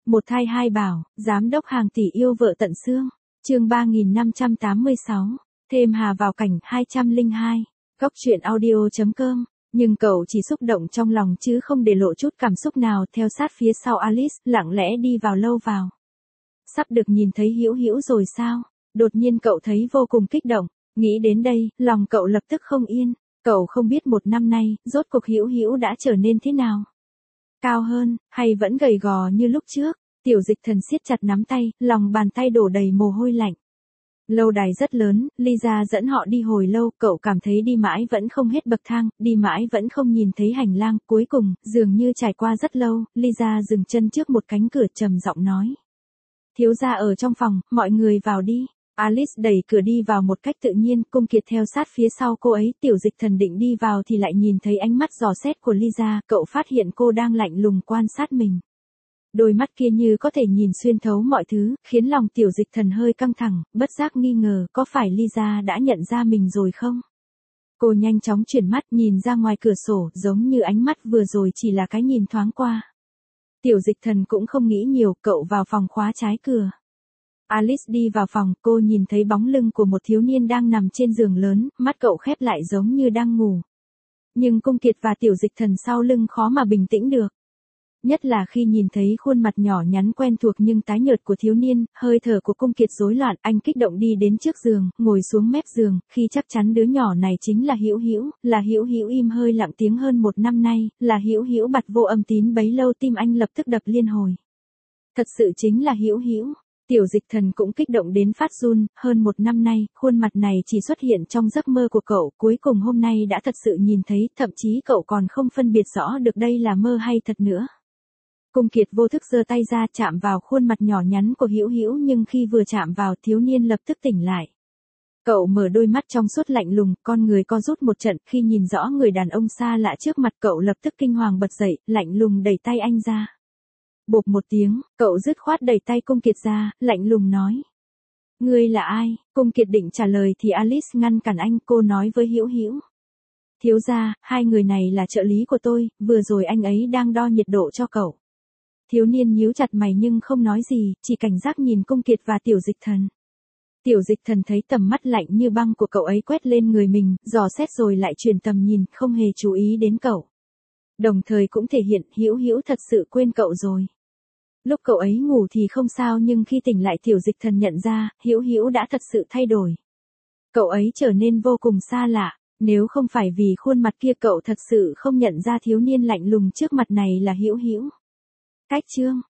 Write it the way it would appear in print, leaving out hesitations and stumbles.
Một thai hai bảo, giám đốc hàng tỷ yêu vợ tận xương. Chương 3586, thêm Hà vào cảnh 202. Góc truyện audio.com. Nhưng cậu chỉ xúc động trong lòng chứ không để lộ chút cảm xúc nào, theo sát phía sau Alice, lặng lẽ đi vào lâu vào. Sắp được nhìn thấy Hữu Hữu rồi sao? Đột nhiên cậu thấy vô cùng kích động, nghĩ đến đây, lòng cậu lập tức không yên. Cậu không biết một năm nay, rốt cuộc Hữu Hữu đã trở nên thế nào? Cao hơn, hay vẫn gầy gò như lúc trước? Tiểu Dịch Thần siết chặt nắm tay, lòng bàn tay đổ đầy mồ hôi lạnh. Lâu đài rất lớn, Lisa dẫn họ đi hồi lâu, cậu cảm thấy đi mãi vẫn không hết bậc thang, đi mãi vẫn không nhìn thấy hành lang, cuối cùng, dường như trải qua rất lâu, Lisa dừng chân trước một cánh cửa trầm giọng nói. Thiếu gia ở trong phòng, mọi người vào đi. Alice đẩy cửa đi vào một cách tự nhiên, Cung Kiệt theo sát phía sau cô ấy, Tiểu Dịch Thần định đi vào thì lại nhìn thấy ánh mắt dò xét của Lisa, cậu phát hiện cô đang lạnh lùng quan sát mình. Đôi mắt kia như có thể nhìn xuyên thấu mọi thứ, khiến lòng Tiểu Dịch Thần hơi căng thẳng, bất giác nghi ngờ, có phải Lisa đã nhận ra mình rồi không? Cô nhanh chóng chuyển mắt nhìn ra ngoài cửa sổ, giống như ánh mắt vừa rồi chỉ là cái nhìn thoáng qua. Tiểu Dịch Thần cũng không nghĩ nhiều, cậu vào phòng khóa trái cửa. Alice đi vào phòng, cô nhìn thấy bóng lưng của một thiếu niên đang nằm trên giường lớn, mắt cậu khép lại giống như đang ngủ. Nhưng Cung Kiệt và Tiểu Dịch Thần sau lưng khó mà bình tĩnh được. Nhất là khi nhìn thấy khuôn mặt nhỏ nhắn quen thuộc nhưng tái nhợt của thiếu niên, hơi thở của Cung Kiệt rối loạn, anh kích động đi đến trước giường, ngồi xuống mép giường, khi chắc chắn đứa nhỏ này chính là Hữu Hữu, là Hữu Hữu im hơi lặng tiếng hơn một năm nay, là Hữu Hữu bặt vô âm tín bấy lâu, tim anh lập tức đập liên hồi. Thật sự chính là Hữu Hữu. Tiểu Dịch Thần cũng kích động đến phát run, hơn một năm nay, khuôn mặt này chỉ xuất hiện trong giấc mơ của cậu, cuối cùng hôm nay đã thật sự nhìn thấy, thậm chí cậu còn không phân biệt rõ được đây là mơ hay thật nữa. Cung Kiệt vô thức giơ tay ra chạm vào khuôn mặt nhỏ nhắn của Hữu Hữu, nhưng khi vừa chạm vào, thiếu niên lập tức tỉnh lại. Cậu mở đôi mắt trong suốt lạnh lùng, con người co rút một trận, khi nhìn rõ người đàn ông xa lạ trước mặt cậu lập tức kinh hoàng bật dậy, lạnh lùng đẩy tay anh ra. Bộp một tiếng, cậu dứt khoát đẩy tay Cung Kiệt ra, lạnh lùng nói. Ngươi là ai? Cung Kiệt định trả lời thì Alice ngăn cản anh, cô nói với Hữu Hữu. Thiếu gia, hai người này là trợ lý của tôi, vừa rồi anh ấy đang đo nhiệt độ cho cậu. Thiếu niên nhíu chặt mày nhưng không nói gì, chỉ cảnh giác nhìn Cung Kiệt và Tiểu Dịch Thần. Tiểu Dịch Thần thấy tầm mắt lạnh như băng của cậu ấy quét lên người mình, dò xét rồi lại chuyển tầm nhìn, không hề chú ý đến cậu. Đồng thời cũng thể hiện Hữu Hữu thật sự quên cậu rồi. Lúc cậu ấy ngủ thì không sao, nhưng khi tỉnh lại Tiểu Dịch Thần nhận ra, Hữu Hữu đã thật sự thay đổi. Cậu ấy trở nên vô cùng xa lạ, nếu không phải vì khuôn mặt kia cậu thật sự không nhận ra thiếu niên lạnh lùng trước mặt này là Hữu Hữu. Cách chương